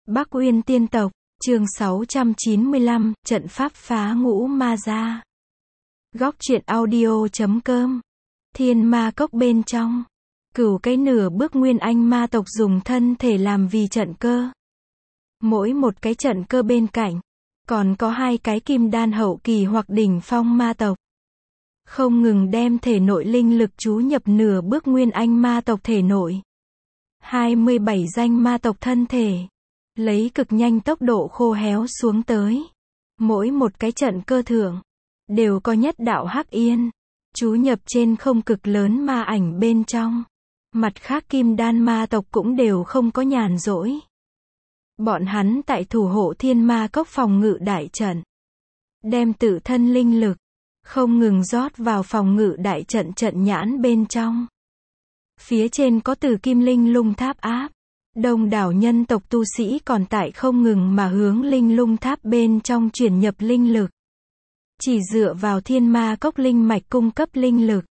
Bắc Uyên Tiên Tộc, chương 695, trận pháp phá ngũ ma ra. Góc truyện audio.com. Thiên ma cốc bên trong. Cửu cái nửa bước nguyên anh ma tộc dùng thân thể làm vì trận cơ. Mỗi một cái trận cơ bên cạnh, còn có hai cái kim đan hậu kỳ hoặc đỉnh phong ma tộc. Không ngừng đem thể nội linh lực chú nhập nửa bước nguyên anh ma tộc thể nội. 27 danh ma tộc thân thể, lấy cực nhanh tốc độ khô héo xuống tới. Mỗi một cái trận cơ thượng, đều có nhất đạo hắc yên, chú nhập trên không cực lớn ma ảnh bên trong. Mặt khác kim đan ma tộc cũng đều không có nhàn rỗi. Bọn hắn tại thủ hộ thiên ma cốc phòng ngự đại trận. Đem tự thân linh lực, không ngừng rót vào phòng ngự đại trận trận nhãn bên trong. Phía trên có từ kim linh lung tháp áp. Đông đảo nhân tộc tu sĩ còn tại không ngừng mà hướng linh lung tháp bên trong chuyển nhập linh lực. Chỉ dựa vào thiên ma cốc linh mạch cung cấp linh lực.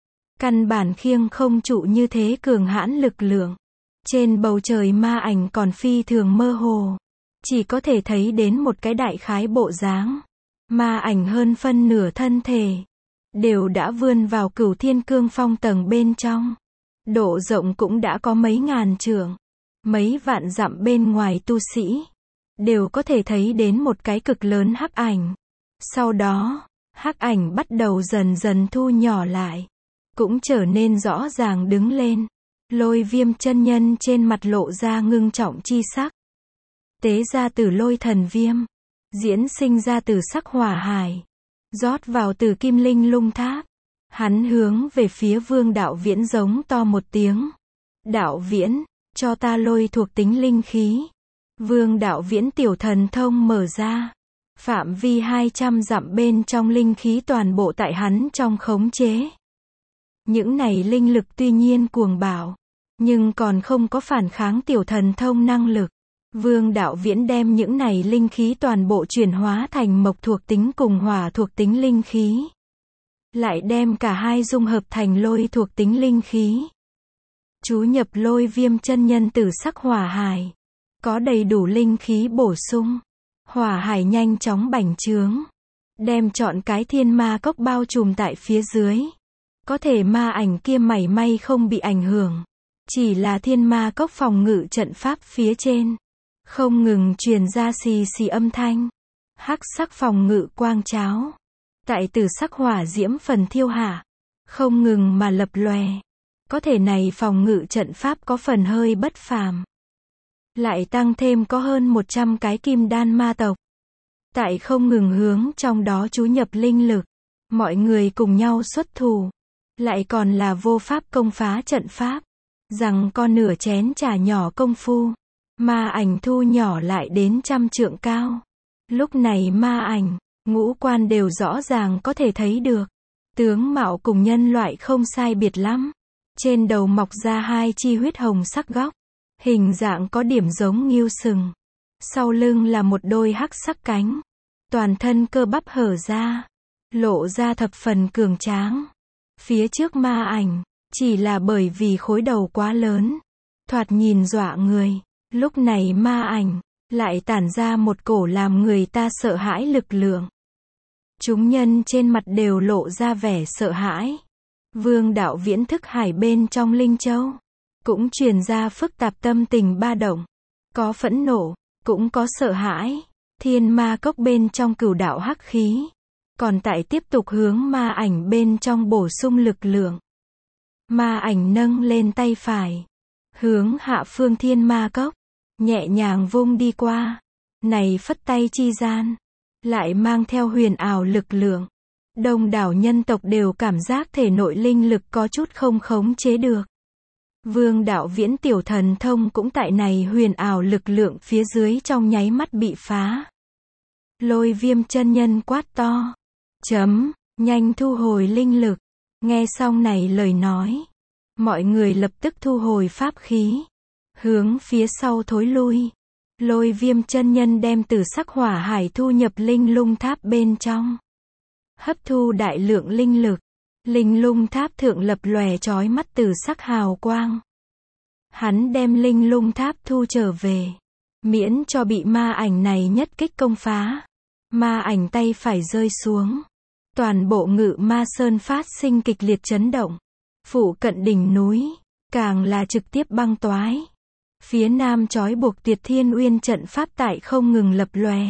Căn bản khiêng không trụ như thế cường hãn lực lượng. Trên bầu trời ma ảnh còn phi thường mơ hồ. Chỉ có thể thấy đến một cái đại khái bộ dáng. Ma ảnh hơn phân nửa thân thể. Đều đã vươn vào cửu thiên cương phong tầng bên trong. Độ rộng cũng đã có mấy ngàn trượng. Mấy vạn dặm bên ngoài tu sĩ. Đều có thể thấy đến một cái cực lớn hắc ảnh. Sau đó, hắc ảnh bắt đầu dần dần thu nhỏ lại. Cũng trở nên rõ ràng đứng lên. Lôi Viêm chân nhân trên mặt lộ ra ngưng trọng chi sắc. Tế ra từ lôi thần viêm. Diễn sinh ra từ sắc hỏa hải. Rót vào từ kim linh lung tháp. Hắn hướng về phía Vương Đạo Viễn giống to một tiếng. Đạo Viễn, cho ta lôi thuộc tính linh khí. Vương Đạo Viễn tiểu thần thông mở ra. Phạm vi 200 dặm bên trong linh khí toàn bộ tại hắn trong khống chế. Những này linh lực tuy nhiên cuồng bạo, nhưng còn không có phản kháng tiểu thần thông năng lực. Vương Đạo Viễn đem những này linh khí toàn bộ chuyển hóa thành mộc thuộc tính cùng hỏa thuộc tính linh khí. Lại đem cả hai dung hợp thành lôi thuộc tính linh khí. Chú nhập Lôi Viêm chân nhân tử sắc hỏa hải. Có đầy đủ linh khí bổ sung. Hỏa hải nhanh chóng bành trướng. Đem trọn cái thiên ma cốc bao trùm tại phía dưới. Có thể ma ảnh kia mảy may không bị ảnh hưởng. Chỉ là thiên ma cốc phòng ngự trận pháp phía trên. Không ngừng truyền ra xì xì âm thanh. Hắc sắc phòng ngự quang cháo. Tại tử sắc hỏa diễm phần thiêu hạ. Không ngừng mà lập lòe. Có thể này phòng ngự trận pháp có phần hơi bất phàm. Lại tăng thêm có hơn 100 cái kim đan ma tộc. Tại không ngừng hướng trong đó chú nhập linh lực. Mọi người cùng nhau xuất thủ. Lại còn là vô pháp công phá trận pháp. Rằng con nửa chén trà nhỏ công phu. Ma ảnh thu nhỏ lại đến 100 trượng cao. Lúc này ma ảnh, ngũ quan đều rõ ràng có thể thấy được. Tướng mạo cùng nhân loại không sai biệt lắm. Trên đầu mọc ra hai chi huyết hồng sắc góc. Hình dạng có điểm giống ngưu sừng. Sau lưng là một đôi hắc sắc cánh. Toàn thân cơ bắp hở ra. Lộ ra thập phần cường tráng. Phía trước ma ảnh, chỉ là bởi vì khối đầu quá lớn. Thoạt nhìn dọa người. Lúc này ma ảnh, lại tản ra một cổ làm người ta sợ hãi lực lượng. Chúng nhân trên mặt đều lộ ra vẻ sợ hãi. Vương Đạo Viễn thức hải bên trong Linh Châu. Cũng truyền ra phức tạp tâm tình ba động. Có phẫn nộ, cũng có sợ hãi. Thiên ma cốc bên trong cửu đạo hắc khí. Còn tại tiếp tục hướng ma ảnh bên trong bổ sung lực lượng. Ma ảnh nâng lên tay phải. Hướng hạ phương thiên ma cốc. Nhẹ nhàng vung đi qua. Này phất tay chi gian. Lại mang theo huyền ảo lực lượng. Đông đảo nhân tộc đều cảm giác thể nội linh lực có chút không khống chế được. Vương Đạo Viễn tiểu thần thông cũng tại này huyền ảo lực lượng phía dưới trong nháy mắt bị phá. Lôi Viêm chân nhân quát to. Nhanh thu hồi linh lực. Nghe xong này lời nói. Mọi người lập tức thu hồi pháp khí. Hướng phía sau thối lui. Lôi Viêm chân nhân đem tử sắc hỏa hải thu nhập linh lung tháp bên trong. Hấp thu đại lượng linh lực. Linh lung tháp thượng lập lòe chói mắt tử sắc hào quang. Hắn đem linh lung tháp thu trở về. miễn cho bị ma ảnh này nhất kích công phá. Ma ảnh tay phải rơi xuống. Toàn bộ Ngự Ma Sơn phát sinh kịch liệt chấn động. Phụ cận đỉnh núi, càng là trực tiếp băng toái. Phía nam trói buộc Tuyệt Thiên Uyên trận pháp tại không ngừng lập lòe.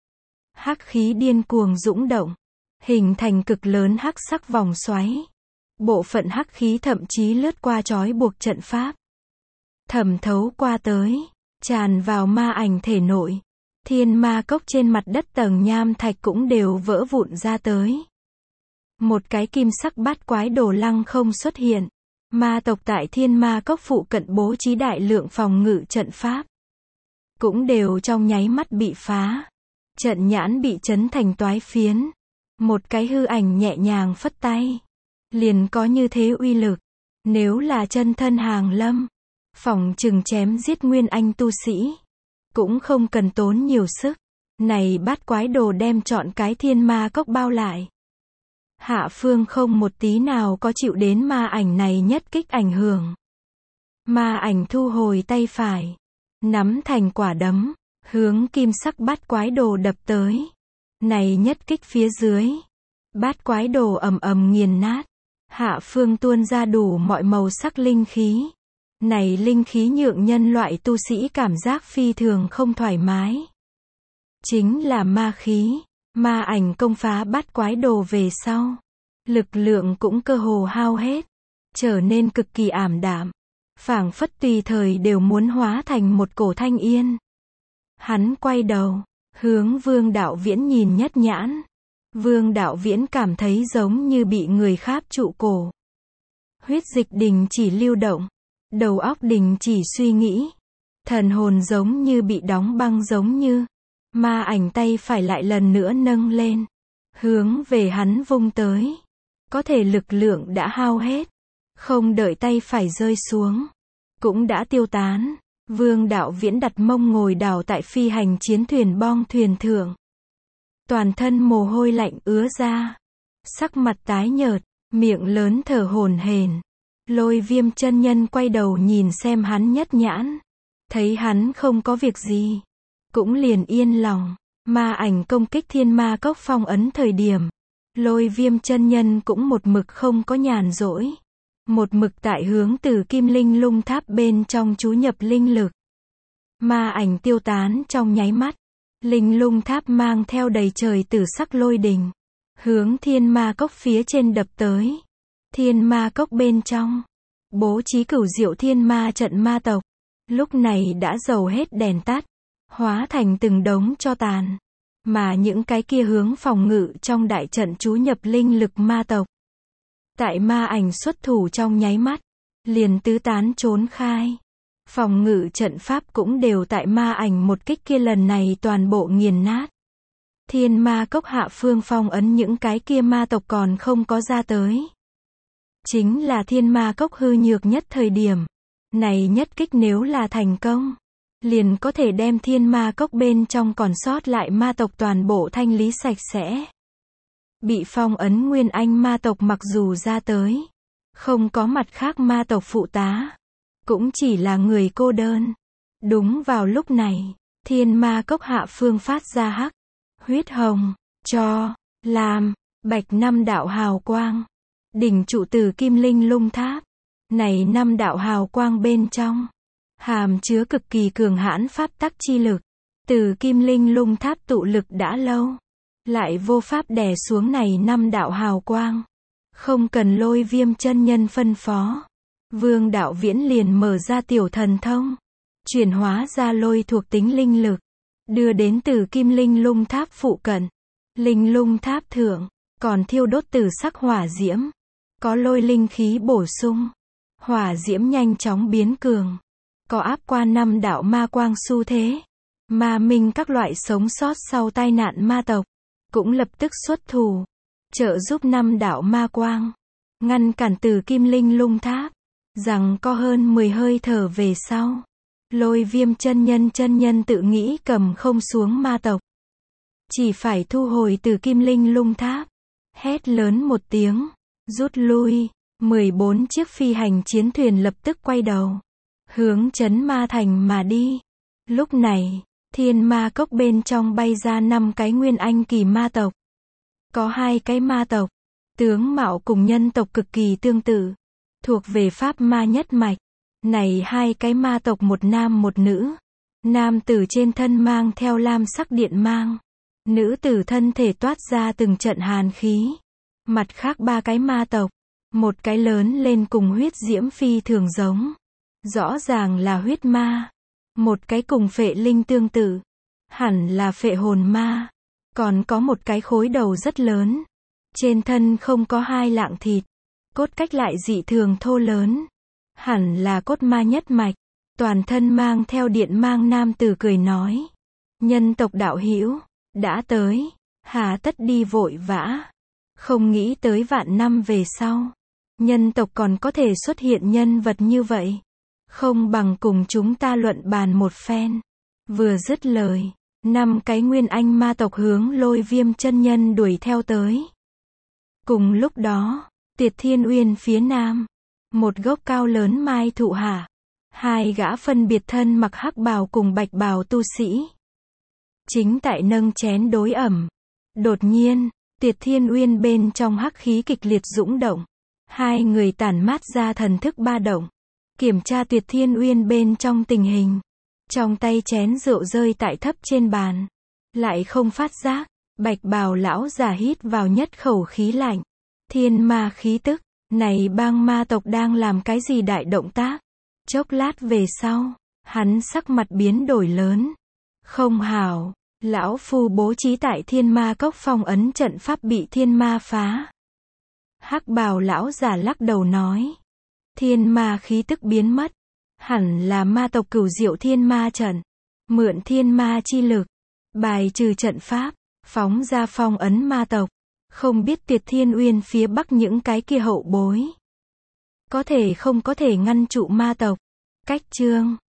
Hắc khí điên cuồng dũng động, hình thành cực lớn hắc sắc vòng xoáy. Bộ phận hắc khí thậm chí lướt qua trói buộc trận pháp, thẩm thấu qua tới, tràn vào ma ảnh thể nội. Thiên ma cốc trên mặt đất tầng nham thạch cũng đều vỡ vụn ra tới. Một cái kim sắc bát quái đồ lăng không xuất hiện. Ma tộc tại thiên ma cốc phụ cận bố trí đại lượng phòng ngự trận pháp, cũng đều trong nháy mắt bị phá. Trận nhãn bị chấn thành toái phiến. Một cái hư ảnh nhẹ nhàng phất tay, liền có như thế uy lực. Nếu là chân thân hàng lâm, phỏng chừng chém giết nguyên anh tu sĩ, cũng không cần tốn nhiều sức. Này bát quái đồ đem trọn cái thiên ma cốc bao lại. Hạ phương không một tí nào có chịu đến ma ảnh này nhất kích ảnh hưởng. Ma ảnh thu hồi tay phải, nắm thành quả đấm, hướng kim sắc bát quái đồ đập tới. Này nhất kích phía dưới, bát quái đồ ầm ầm nghiền nát. Hạ phương tuôn ra đủ mọi màu sắc linh khí. Này linh khí nhượng nhân loại tu sĩ cảm giác phi thường không thoải mái. Chính là ma khí. Ma ảnh công phá bát quái đồ về sau, lực lượng cũng cơ hồ hao hết, trở nên cực kỳ ảm đạm, phảng phất tùy thời đều muốn hóa thành một cổ thanh yên. Hắn quay đầu, hướng Vương Đạo Viễn nhìn nhất nhãn. Vương Đạo Viễn cảm thấy giống như bị người kháp trụ cổ. Huyết dịch đình chỉ lưu động, đầu óc đình chỉ suy nghĩ, thần hồn giống như bị đóng băng giống như. Ma ảnh tay phải lại lần nữa nâng lên, hướng về hắn vung tới. Có thể lực lượng đã hao hết, không đợi tay phải rơi xuống, cũng đã tiêu tán. Vương Đạo Viễn đặt mông ngồi đảo tại phi hành chiến thuyền bong thuyền thượng. Toàn thân mồ hôi lạnh ứa ra, sắc mặt tái nhợt, miệng lớn thở hổn hển. Lôi Viêm chân nhân quay đầu nhìn xem hắn nhất nhãn, thấy hắn không có việc gì, cũng liền yên lòng. Ma ảnh công kích thiên ma cốc phong ấn thời điểm, Lôi Viêm chân nhân cũng một mực không có nhàn rỗi, một mực tại hướng từ kim linh lung tháp bên trong chú nhập linh lực. Ma ảnh tiêu tán trong nháy mắt, linh lung tháp mang theo đầy trời tử sắc lôi đình, hướng thiên ma cốc phía trên đập tới. Thiên ma cốc bên trong, bố trí cửu diệu thiên ma trận ma tộc, lúc này đã dầu hết đèn tắt, hóa thành từng đống tro tàn. Mà những cái kia hướng phòng ngự trong đại trận chú nhập linh lực ma tộc, tại ma ảnh xuất thủ trong nháy mắt, liền tứ tán trốn khai. Phòng ngự trận pháp cũng đều tại ma ảnh một kích kia lần này toàn bộ nghiền nát. Thiên ma cốc hạ phương phong ấn những cái kia ma tộc còn không có ra tới. Chính là thiên ma cốc hư nhược nhất thời điểm. Này nhất kích nếu là thành công, liền có thể đem thiên ma cốc bên trong còn sót lại ma tộc toàn bộ thanh lý sạch sẽ. Bị phong ấn nguyên anh ma tộc mặc dù ra tới, không có mặt khác ma tộc phụ tá, cũng chỉ là người cô đơn. Đúng vào lúc này, thiên ma cốc hạ phương phát ra hắc, huyết hồng, cho, lam, bạch năm đạo hào quang. Đỉnh trụ từ kim linh lung tháp. Này năm đạo hào quang bên trong, hàm chứa cực kỳ cường hãn pháp tắc chi lực. Từ kim linh lung tháp tụ lực đã lâu, lại vô pháp đè xuống này năm đạo hào quang. Không cần Lôi Viêm chân nhân phân phó, Vương Đạo Viễn liền mở ra tiểu thần thông, chuyển hóa ra lôi thuộc tính linh lực, đưa đến từ kim linh lung tháp phụ cận. Linh lung tháp thượng, còn thiêu đốt tử sắc hỏa diễm, có lôi linh khí bổ sung, hỏa diễm nhanh chóng biến cường, có áp qua năm đạo ma quang xu thế. Ma minh các loại sống sót sau tai nạn ma tộc, cũng lập tức xuất thủ, trợ giúp năm đạo ma quang, ngăn cản từ kim linh lung tháp. Rằng có hơn 10 hơi thở về sau, Lôi Viêm chân nhân tự nghĩ cầm không xuống ma tộc, chỉ phải thu hồi từ kim linh lung tháp, hét lớn một tiếng, rút lui. 14 chiếc phi hành chiến thuyền lập tức quay đầu, hướng Trấn Ma Thành mà đi. Lúc này, thiên ma cốc bên trong bay ra 5 cái nguyên anh kỳ ma tộc. Có 2 cái ma tộc, tướng mạo cùng nhân tộc cực kỳ tương tự, thuộc về pháp ma nhất mạch. Này 2 cái ma tộc một nam một nữ. Nam tử trên thân mang theo lam sắc điện mang. Nữ tử thân thể toát ra từng trận hàn khí. Mặt khác 3 cái ma tộc. Một cái lớn lên cùng huyết diễm phi thường giống. Rõ ràng là huyết ma. Một cái cùng phệ linh tương tự. Hẳn là phệ hồn ma. Còn có một cái khối đầu rất lớn. Trên thân không có 2 lạng thịt. Cốt cách lại dị thường thô lớn. Hẳn là cốt ma nhất mạch. Toàn thân mang theo điện mang nam tử cười nói. Nhân tộc đạo hữu đã tới. Hà tất đi vội vã. Không nghĩ tới vạn năm về sau. Nhân tộc còn có thể xuất hiện nhân vật như vậy. Không bằng cùng chúng ta luận bàn một phen. Vừa dứt lời. 5 cái nguyên anh ma tộc hướng Lôi Viêm chân nhân đuổi theo tới. Cùng lúc đó, Tiệt Thiên Uyên phía nam. Một gốc cao lớn mai thụ hạ. 2 gã phân biệt thân mặc hắc bào cùng bạch bào tu sĩ. Chính tại nâng chén đối ẩm. Đột nhiên, Tiệt Thiên Uyên bên trong hắc khí kịch liệt dũng động. 2 người tản mát ra thần thức ba động. Kiểm tra Tiệt Thiên Uyên bên trong tình hình. Trong tay chén rượu rơi tại thấp trên bàn. Lại không phát giác. Bạch bào lão giả hít vào nhất khẩu khí lạnh. Thiên ma khí tức. Này bang ma tộc đang làm cái gì đại động tác? Chốc lát về sau, hắn sắc mặt biến đổi lớn. Không hảo, lão phu bố trí tại thiên ma cốc phong ấn trận pháp bị thiên ma phá. Hắc bào lão giả lắc đầu nói. Thiên ma khí tức biến mất. Hẳn là ma tộc Cửu Diệu Thiên Ma trận. Mượn thiên ma chi lực. Bài trừ trận pháp. Phóng ra phong ấn ma tộc. Không biết Tiệt Thiên Uyên phía bắc những cái kia hậu bối. Có thể không có thể ngăn trụ ma tộc. Cách chương